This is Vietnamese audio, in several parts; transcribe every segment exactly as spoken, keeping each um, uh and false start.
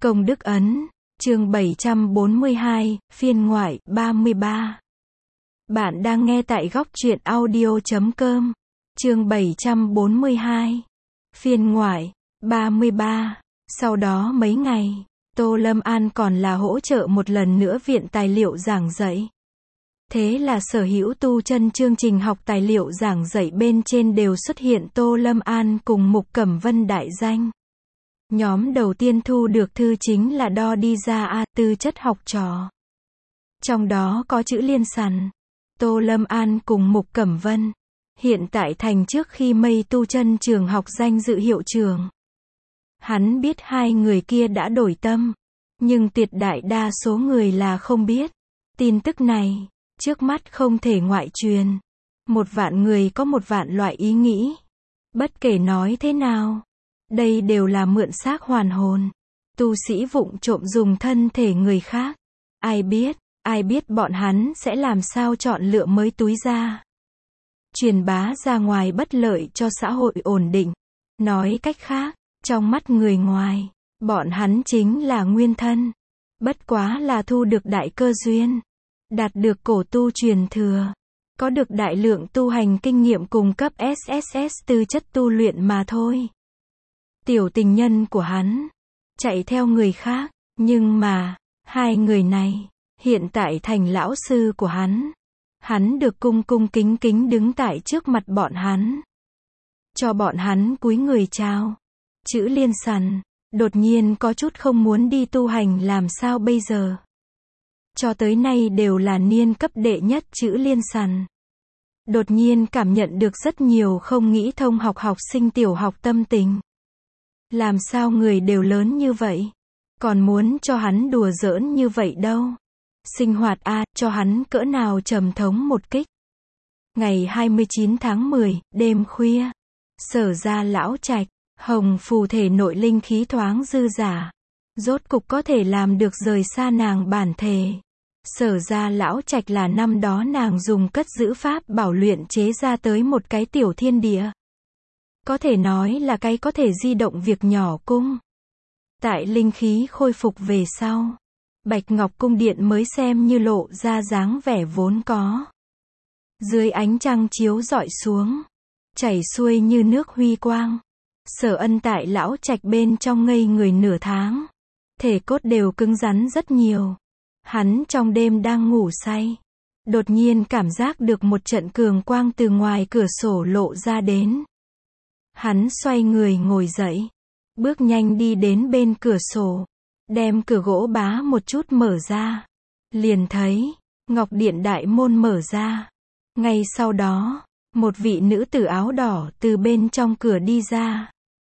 Công đức ấn, chương bảy trăm bốn mươi hai, phiên ngoại, ba mươi ba. Bạn đang nghe tại góc truyện audio chấm com, chương bảy trăm bốn mươi hai, phiên ngoại, ba mươi ba. Sau đó mấy ngày, Tô Lâm An còn là hỗ trợ một lần nữa viện tài liệu giảng dạy. Thế là sở hữu tu chân chương trình học tài liệu giảng dạy bên trên đều xuất hiện Tô Lâm An cùng Mục Cẩm Vân đại danh. Nhóm đầu tiên thu được thư chính là đo đi ra A, tư chất học trò. Trong đó có chữ Liên Sằn, Tô Lâm An cùng Mục Cẩm Vân. Hiện tại thành trước khi mây tu chân trường học danh dự hiệu trưởng. Hắn biết hai người kia đã đổi tâm, nhưng tuyệt đại đa số người là không biết. Tin tức này, trước mắt không thể ngoại truyền. Một vạn người có một vạn loại ý nghĩ. Bất kể nói thế nào, đây đều là mượn xác hoàn hồn. Tu sĩ vụng trộm dùng thân thể người khác. Ai biết, ai biết bọn hắn sẽ làm sao chọn lựa mới túi ra. Truyền bá ra ngoài bất lợi cho xã hội ổn định. Nói cách khác, trong mắt người ngoài, bọn hắn chính là nguyên thân. Bất quá là thu được đại cơ duyên, đạt được cổ tu truyền thừa, có được đại lượng tu hành kinh nghiệm cùng cấp ét ét ét tư chất tu luyện mà thôi. Tiểu tình nhân của hắn, chạy theo người khác, nhưng mà, hai người này, hiện tại thành lão sư của hắn. Hắn được cung cung kính kính đứng tại trước mặt bọn hắn. Cho bọn hắn cúi người chào. Chữ Liên Sằn, đột nhiên có chút không muốn đi tu hành làm sao bây giờ. Cho tới nay đều là niên cấp đệ nhất chữ Liên Sằn. Đột nhiên cảm nhận được rất nhiều không nghĩ thông học học sinh tiểu học tâm tình. Làm sao người đều lớn như vậy, còn muốn cho hắn đùa giỡn như vậy đâu. Sinh hoạt a, cho hắn cỡ nào trầm thống một kích. Ngày hai mươi chín tháng mười, đêm khuya, Sở ra lão trạch, hồng phù thể nội linh khí thoáng dư giả. Rốt cục có thể làm được rời xa nàng bản thể. Sở ra lão trạch là năm đó nàng dùng cất giữ pháp bảo luyện chế ra tới một cái tiểu thiên địa. Có thể nói là cái có thể di động việc nhỏ cung. Tại linh khí khôi phục về sau, Bạch Ngọc cung điện mới xem như lộ ra dáng vẻ vốn có. Dưới ánh trăng chiếu rọi xuống, chảy xuôi như nước huy quang. Sở Ân tại lão trạch bên trong ngây người nửa tháng. Thể cốt đều cứng rắn rất nhiều. Hắn trong đêm đang ngủ say, đột nhiên cảm giác được một trận cường quang từ ngoài cửa sổ lộ ra đến. Hắn xoay người ngồi dậy, bước nhanh đi đến bên cửa sổ, đem cửa gỗ bá một chút mở ra. Liền thấy, ngọc điện đại môn mở ra. Ngay sau đó, một vị nữ tử áo đỏ từ bên trong cửa đi ra.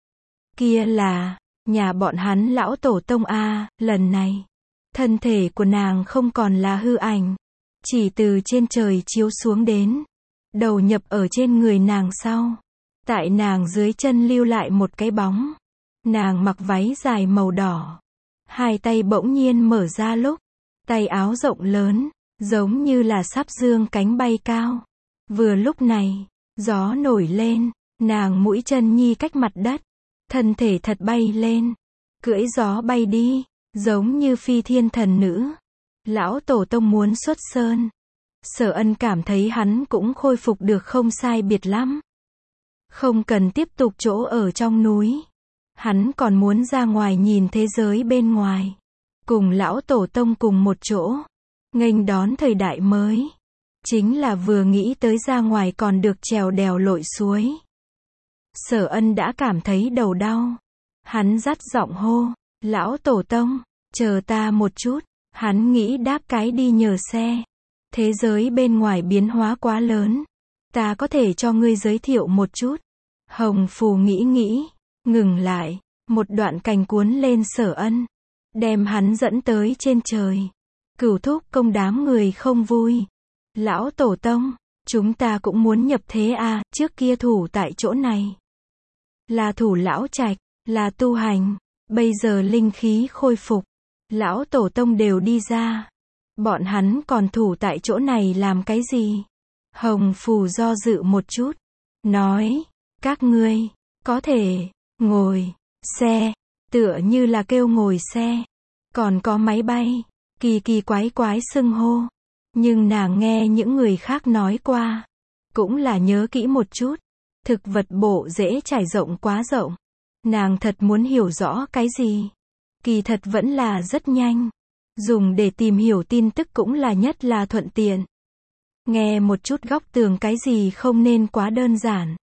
Kia là, nhà bọn hắn lão tổ tông A, lần này, thân thể của nàng không còn là hư ảnh, chỉ từ trên trời chiếu xuống đến, đầu nhập ở trên người nàng sau. Tại nàng dưới chân lưu lại một cái bóng. Nàng mặc váy dài màu đỏ. Hai tay bỗng nhiên mở ra lúc, tay áo rộng lớn, giống như là sắp dương cánh bay cao. Vừa lúc này, gió nổi lên, nàng mũi chân nhi cách mặt đất, thân thể thật bay lên, cưỡi gió bay đi, giống như phi thiên thần nữ. Lão tổ tông muốn xuất sơn. Sở Ân cảm thấy hắn cũng khôi phục được không sai biệt lắm. Không cần tiếp tục chỗ ở trong núi. Hắn còn muốn ra ngoài nhìn thế giới bên ngoài. Cùng lão tổ tông cùng một chỗ. Nghênh đón thời đại mới. Chính là vừa nghĩ tới ra ngoài còn được trèo đèo lội suối. Sở Ân đã cảm thấy đầu đau. Hắn dắt giọng hô, lão tổ tông, chờ ta một chút. Hắn nghĩ đáp cái đi nhờ xe. Thế giới bên ngoài biến hóa quá lớn. Ta có thể cho ngươi giới thiệu một chút. Hồng phù nghĩ nghĩ, ngừng lại, một đoạn cành cuốn lên Sở Ân, đem hắn dẫn tới trên trời. Cửu thúc công đám người không vui. Lão tổ tông, chúng ta cũng muốn nhập thế à, trước kia thủ tại chỗ này. Là thủ lão trạch, là tu hành, bây giờ linh khí khôi phục. Lão tổ tông đều đi ra. Bọn hắn còn thủ tại chỗ này làm cái gì? Hồng phù do dự một chút, nói, các ngươi, có thể, ngồi, xe, tựa như là kêu ngồi xe, còn có máy bay, kỳ kỳ quái quái xưng hô. Nhưng nàng nghe những người khác nói qua, cũng là nhớ kỹ một chút. Thực vật bộ dễ trải rộng quá rộng. Nàng thật muốn hiểu rõ cái gì. Kỳ thật vẫn là rất nhanh. Dùng để tìm hiểu tin tức cũng là nhất là thuận tiện. Nghe một chút góc tường cái gì không nên quá đơn giản.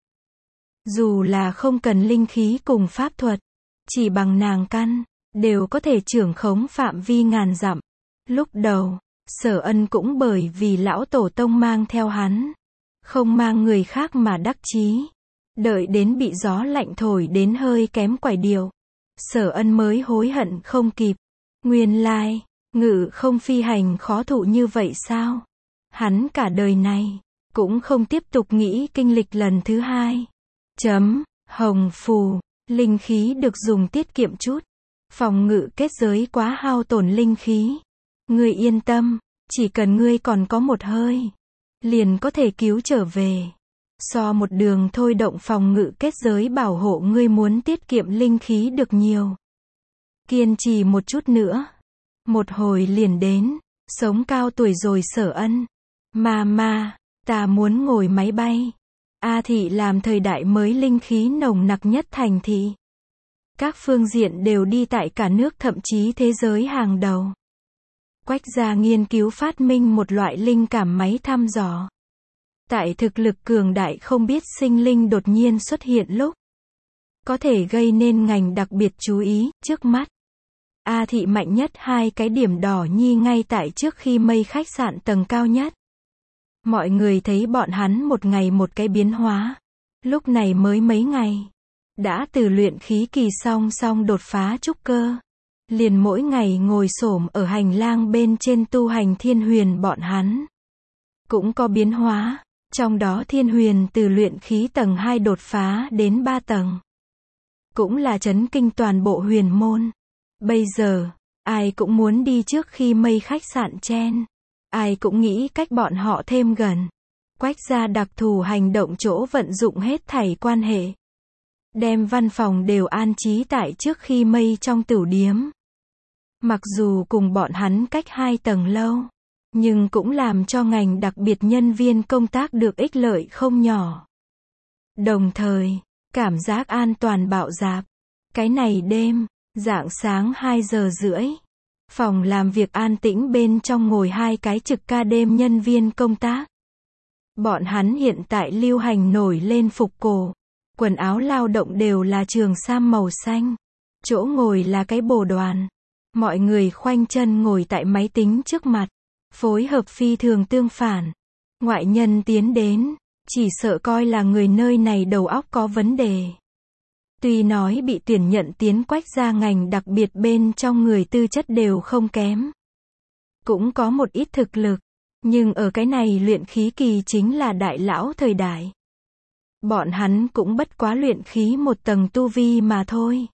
Dù là không cần linh khí cùng pháp thuật, chỉ bằng nàng căn, đều có thể trưởng khống phạm vi ngàn dặm. Lúc đầu, Sở Ân cũng bởi vì lão tổ tông mang theo hắn, không mang người khác mà đắc chí. Đợi đến bị gió lạnh thổi đến hơi kém quải điệu, Sở Ân mới hối hận không kịp. Nguyên lai, ngự không phi hành khó thụ như vậy sao? Hắn cả đời này, cũng không tiếp tục nghĩ kinh lịch lần thứ hai. Chấm, hồng phù, linh khí được dùng tiết kiệm chút. Phòng ngự kết giới quá hao tổn linh khí. Ngươi yên tâm, chỉ cần ngươi còn có một hơi, liền có thể cứu trở về. So một đường thôi động phòng ngự kết giới bảo hộ ngươi muốn tiết kiệm linh khí được nhiều. Kiên trì một chút nữa. Một hồi liền đến. Sống cao tuổi rồi Sở Ân. Ma ma, ta muốn ngồi máy bay. A thị làm thời đại mới linh khí nồng nặc nhất thành thị. Các phương diện đều đi tại cả nước thậm chí thế giới hàng đầu. Quách gia nghiên cứu phát minh một loại linh cảm máy thăm dò. Tại thực lực cường đại không biết sinh linh đột nhiên xuất hiện lúc, có thể gây nên ngành đặc biệt chú ý. Trước mắt, A thị mạnh nhất hai cái điểm đỏ nhi ngay tại trước khi mây khách sạn tầng cao nhất. Mọi người thấy bọn hắn một ngày một cái biến hóa. Lúc này mới mấy ngày, đã từ luyện khí kỳ song song đột phá trúc cơ. Liền mỗi ngày ngồi xổm ở hành lang bên trên tu hành thiên huyền bọn hắn. Cũng có biến hóa, trong đó thiên huyền từ luyện khí tầng hai đột phá đến ba tầng. Cũng là chấn kinh toàn bộ huyền môn. Bây giờ, ai cũng muốn đi trước khi mây khách sạn chen. Ai cũng nghĩ cách bọn họ thêm gần. Quách gia đặc thù hành động chỗ vận dụng hết thảy quan hệ. Đem văn phòng đều an trí tại trước khi mây trong tửu điếm. Mặc dù cùng bọn hắn cách hai tầng lâu, nhưng cũng làm cho ngành đặc biệt nhân viên công tác được ích lợi không nhỏ. Đồng thời, cảm giác an toàn bạo dạp. Cái này đêm, rạng sáng hai giờ rưỡi, phòng làm việc an tĩnh bên trong ngồi hai cái trực ca đêm nhân viên công tác. Bọn hắn hiện tại lưu hành nổi lên phục cổ. Quần áo lao động đều là trường sam màu xanh. Chỗ ngồi là cái bồ đoàn. Mọi người khoanh chân ngồi tại máy tính trước mặt. Phối hợp phi thường tương phản. Ngoại nhân tiến đến, chỉ sợ coi là người nơi này đầu óc có vấn đề. Tuy nói bị tuyển nhận tiến Quách gia ngành đặc biệt bên trong người tư chất đều không kém. Cũng có một ít thực lực. Nhưng ở cái này luyện khí kỳ chính là đại lão thời đại. Bọn hắn cũng bất quá luyện khí một tầng tu vi mà thôi.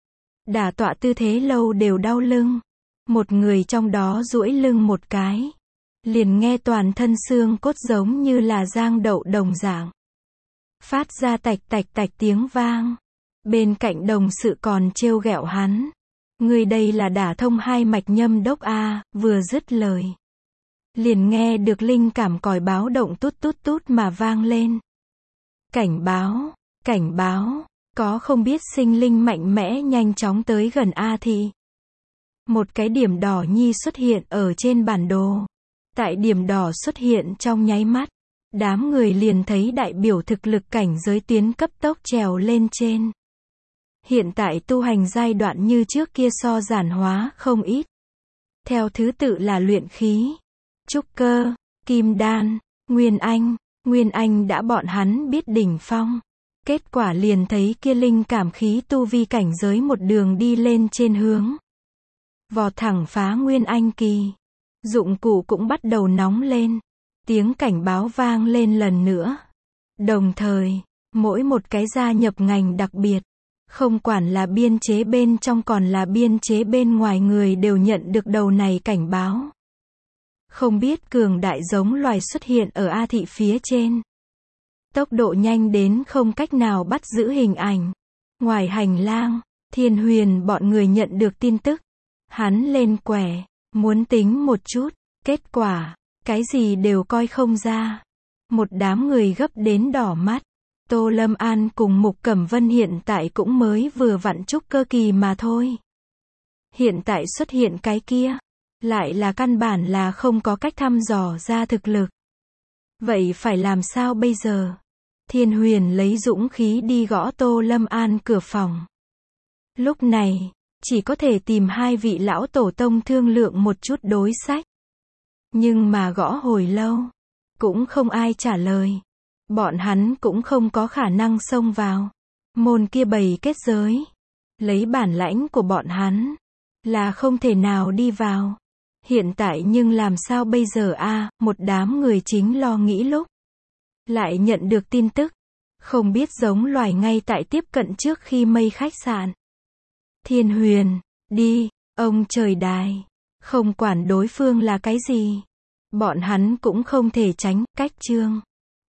Đả tọa tư thế lâu đều đau lưng. Một người trong đó duỗi lưng một cái. Liền nghe toàn thân xương cốt giống như là giang đậu đồng dạng. Phát ra tạch tạch tạch tiếng vang. Bên cạnh đồng sự còn trêu ghẹo hắn. Người đây là đả thông hai mạch nhâm đốc a. Vừa dứt lời, liền nghe được linh cảm còi báo động tút tút tút mà vang lên. Cảnh báo, cảnh báo, có không biết sinh linh mạnh mẽ nhanh chóng tới gần A thị. Một cái điểm đỏ nhi xuất hiện ở trên bản đồ. Tại điểm đỏ xuất hiện trong nháy mắt, đám người liền thấy đại biểu thực lực cảnh giới tuyến cấp tốc trèo lên trên. Hiện tại tu hành giai đoạn như trước kia so giản hóa không ít. Theo thứ tự là luyện khí, trúc cơ, kim đan, nguyên anh. Nguyên anh đã bọn hắn biết đỉnh phong. Kết quả liền thấy kia linh cảm khí tu vi cảnh giới một đường đi lên trên hướng. Vọt thẳng phá nguyên anh kỳ. Dụng cụ cũng bắt đầu nóng lên. Tiếng cảnh báo vang lên lần nữa. Đồng thời, mỗi một cái gia nhập ngành đặc biệt, không quản là biên chế bên trong còn là biên chế bên ngoài người đều nhận được đầu này cảnh báo. Không biết cường đại giống loài xuất hiện ở A thị phía trên. Tốc độ nhanh đến không cách nào bắt giữ hình ảnh. Ngoài hành lang, Thiên Huyền bọn người nhận được tin tức. Hắn lên quẻ, muốn tính một chút, kết quả, cái gì đều coi không ra. Một đám người gấp đến đỏ mắt. Tô Lâm An cùng Mục Cẩm Vân hiện tại cũng mới vừa vặn trúc cơ kỳ mà thôi. Hiện tại xuất hiện cái kia, lại là căn bản là không có cách thăm dò ra thực lực. Vậy phải làm sao bây giờ? Thiên Huyền lấy dũng khí đi gõ Tô Lâm An cửa phòng. Lúc này, chỉ có thể tìm hai vị lão tổ tông thương lượng một chút đối sách. Nhưng mà gõ hồi lâu, cũng không ai trả lời. Bọn hắn cũng không có khả năng xông vào. Môn kia bày kết giới. Lấy bản lãnh của bọn hắn, là không thể nào đi vào. Hiện tại nhưng làm sao bây giờ a? Một đám người chính lo nghĩ lúc. Lại nhận được tin tức. Không biết giống loài ngay tại tiếp cận trước khi mây khách sạn. Thiên Huyền, đi, ông trời đài. Không quản đối phương là cái gì. Bọn hắn cũng không thể tránh, cách chương.